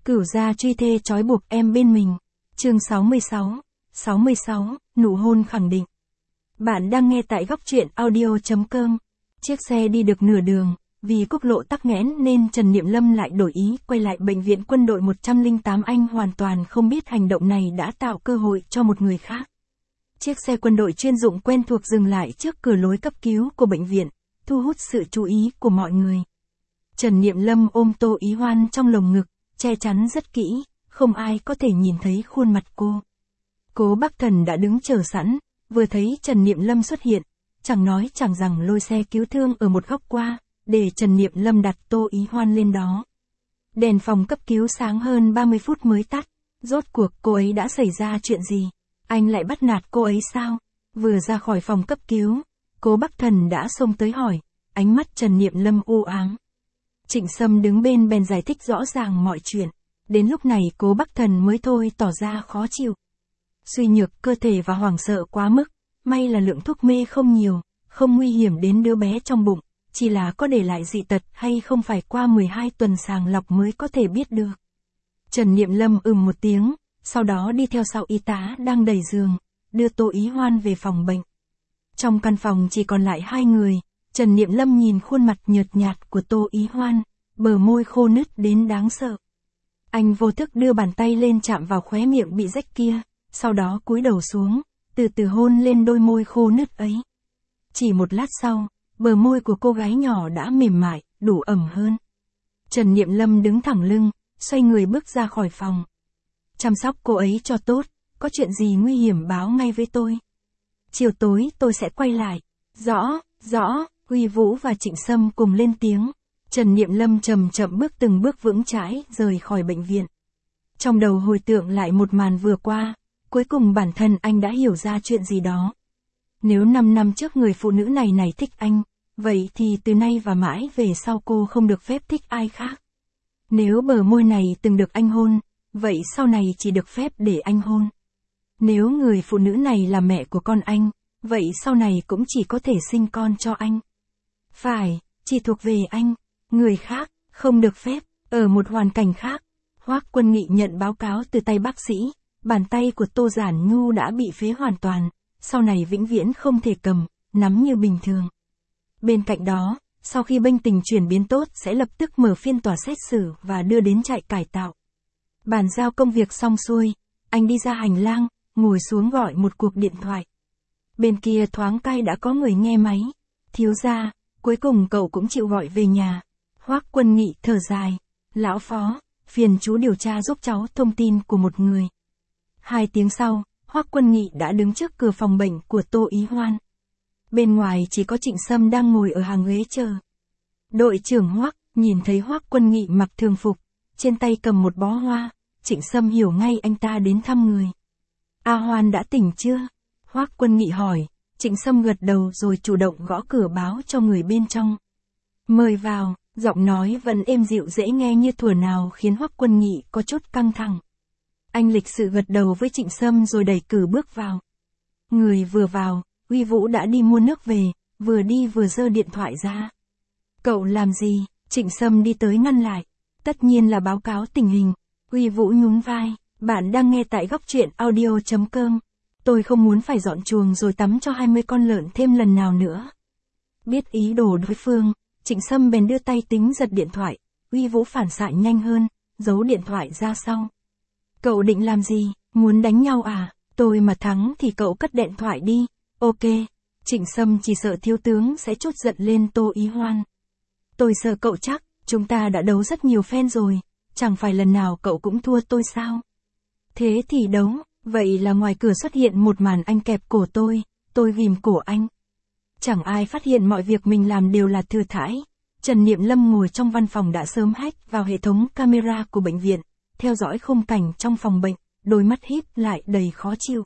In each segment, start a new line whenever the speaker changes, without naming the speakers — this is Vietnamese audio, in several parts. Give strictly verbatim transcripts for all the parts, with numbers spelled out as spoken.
Cửu gia truy thê trói buộc em bên mình. Chương sáu mươi sáu. sáu mươi sáu, nụ hôn khẳng định. Bạn đang nghe tại góc truyện audio chấm com. Chiếc xe đi được nửa đường, vì quốc lộ tắc nghẽn nên Trần Niệm Lâm lại đổi ý quay lại bệnh viện quân đội một không tám. Anh hoàn toàn không biết hành động này đã tạo cơ hội cho một người khác. Chiếc xe quân đội chuyên dụng quen thuộc dừng lại trước cửa lối cấp cứu của bệnh viện, thu hút sự chú ý của mọi người. Trần Niệm Lâm ôm Tô Ý Hoan trong lồng ngực, che chắn rất kỹ, không ai có thể nhìn thấy khuôn mặt cô. Cố Bắc Thần đã đứng chờ sẵn, vừa thấy Trần Niệm Lâm xuất hiện, chẳng nói chẳng rằng lôi xe cứu thương ở một góc qua, để Trần Niệm Lâm đặt Tô Ý Hoan lên đó. Đèn phòng cấp cứu sáng hơn ba mươi phút mới tắt, rốt cuộc cô ấy đã xảy ra chuyện gì? Anh lại bắt nạt cô ấy sao? Vừa ra khỏi phòng cấp cứu, Cố Bắc Thần đã xông tới hỏi, ánh mắt Trần Niệm Lâm u ám. Trịnh Sâm đứng bên bèn giải thích rõ ràng mọi chuyện. Đến lúc này Cố Bắc Thần mới thôi tỏ ra khó chịu. Suy nhược cơ thể và hoảng sợ quá mức, may là lượng thuốc mê không nhiều, không nguy hiểm đến đứa bé trong bụng, chỉ là có để lại dị tật hay không phải qua mười hai tuần sàng lọc mới có thể biết được. Trần Niệm Lâm ừm một tiếng, sau đó đi theo sau y tá đang đẩy giường, đưa Tô Ý Hoan về phòng bệnh. Trong căn phòng chỉ còn lại hai người, Trần Niệm Lâm nhìn khuôn mặt nhợt nhạt của Tô Ý Hoan, bờ môi khô nứt đến đáng sợ. Anh vô thức đưa bàn tay lên chạm vào khóe miệng bị rách kia, sau đó cúi đầu xuống, từ từ hôn lên đôi môi khô nứt ấy. Chỉ một lát sau, bờ môi của cô gái nhỏ đã mềm mại, đủ ẩm hơn. Trần Niệm Lâm đứng thẳng lưng, xoay người bước ra khỏi phòng. Chăm sóc cô ấy cho tốt, có chuyện gì nguy hiểm báo ngay với tôi. Chiều tối tôi sẽ quay lại. Rõ, rõ, Huy Vũ và Trịnh Sâm cùng lên tiếng. Trần Niệm Lâm chậm chậm bước từng bước vững chãi rời khỏi bệnh viện. Trong đầu hồi tưởng lại một màn vừa qua, cuối cùng bản thân anh đã hiểu ra chuyện gì đó. Nếu năm năm trước người phụ nữ này này thích anh, vậy thì từ nay và mãi về sau cô không được phép thích ai khác. Nếu bờ môi này từng được anh hôn, vậy sau này chỉ được phép để anh hôn. Nếu người phụ nữ này là mẹ của con anh, vậy sau này cũng chỉ có thể sinh con cho anh. Phải, chỉ thuộc về anh, người khác, không được phép. Ở một hoàn cảnh khác, Hoắc Quân Nghị nhận báo cáo từ tay bác sĩ, bàn tay của Tô Giản Nhu đã bị phế hoàn toàn, sau này vĩnh viễn không thể cầm, nắm như bình thường. Bên cạnh đó, sau khi bệnh tình chuyển biến tốt sẽ lập tức mở phiên tòa xét xử và đưa đến trại cải tạo. Bàn giao công việc xong xuôi, anh đi ra hành lang, ngồi xuống gọi một cuộc điện thoại. Bên kia thoáng cai đã có người nghe máy. Thiếu gia, cuối cùng cậu cũng chịu gọi về nhà. Hoắc Quân Nghị thở dài. Lão Phó, phiền chú điều tra giúp cháu thông tin của một người. Hai tiếng sau, Hoắc Quân Nghị đã đứng trước cửa phòng bệnh của Tô Ý Hoan. Bên ngoài chỉ có Trịnh Sâm đang ngồi ở hàng ghế chờ. Đội trưởng Hoắc nhìn thấy Hoắc Quân Nghị mặc thường phục, trên tay cầm một bó hoa, Trịnh Sâm hiểu ngay anh ta đến thăm người. A Hoan đã tỉnh chưa? Hoắc Quân Nghị hỏi. Trịnh Sâm gật đầu rồi chủ động gõ cửa báo cho người bên trong. Mời vào, giọng nói vẫn êm dịu dễ nghe như thuở nào khiến Hoắc Quân Nghị có chút căng thẳng. Anh lịch sự gật đầu với Trịnh Sâm rồi đẩy cửa bước vào. Người vừa vào, Huy Vũ đã đi mua nước về, vừa đi vừa giơ điện thoại ra. Cậu làm gì? Trịnh Sâm đi tới ngăn lại. Tất nhiên là báo cáo tình hình. Huy Vũ nhún vai. Bạn đang nghe tại góc truyện audio chấm com. Tôi không muốn phải dọn chuồng rồi tắm cho hai mươi con lợn thêm lần nào nữa. Biết ý đồ đối phương, Trịnh Sâm bèn đưa tay tính giật điện thoại. Huy Vũ phản xạ nhanh hơn, giấu điện thoại ra sau. Cậu định làm gì? Muốn đánh nhau à? Tôi mà thắng thì cậu cất điện thoại đi. Ok. Trịnh Sâm chỉ sợ thiếu tướng sẽ trút giận lên Tô Ý Hoan. Tôi sợ cậu chắc, chúng ta đã đấu rất nhiều phen rồi, chẳng phải lần nào cậu cũng thua tôi sao? Thế thì đấu, vậy là ngoài cửa xuất hiện một màn anh kẹp cổ tôi, tôi ghim cổ anh. Chẳng ai phát hiện mọi việc mình làm đều là thừa thãi. Trần Niệm Lâm ngồi trong văn phòng đã sớm hack vào hệ thống camera của bệnh viện, theo dõi khung cảnh trong phòng bệnh, đôi mắt híp lại đầy khó chịu.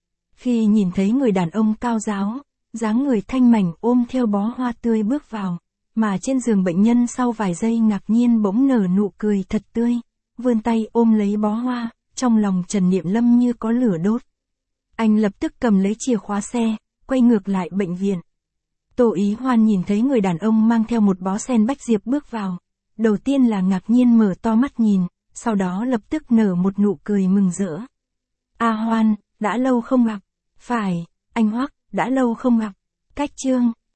Khi nhìn thấy người đàn ông cao ráo, dáng người thanh mảnh ôm theo bó hoa tươi bước vào, mà trên giường bệnh nhân sau vài giây ngạc nhiên bỗng nở nụ cười thật tươi, vươn tay ôm lấy bó hoa, trong lòng Trần Niệm Lâm như có lửa đốt. Anh lập tức cầm lấy chìa khóa xe, quay ngược lại bệnh viện. Tô Ý Hoan nhìn thấy người đàn ông mang theo một bó sen bách diệp bước vào. Đầu tiên là ngạc nhiên mở to mắt nhìn, sau đó lập tức nở một nụ cười mừng rỡ. A Hoan, đã lâu không gặp. Phải, anh Hoắc, đã lâu không gặp. Cách Trương,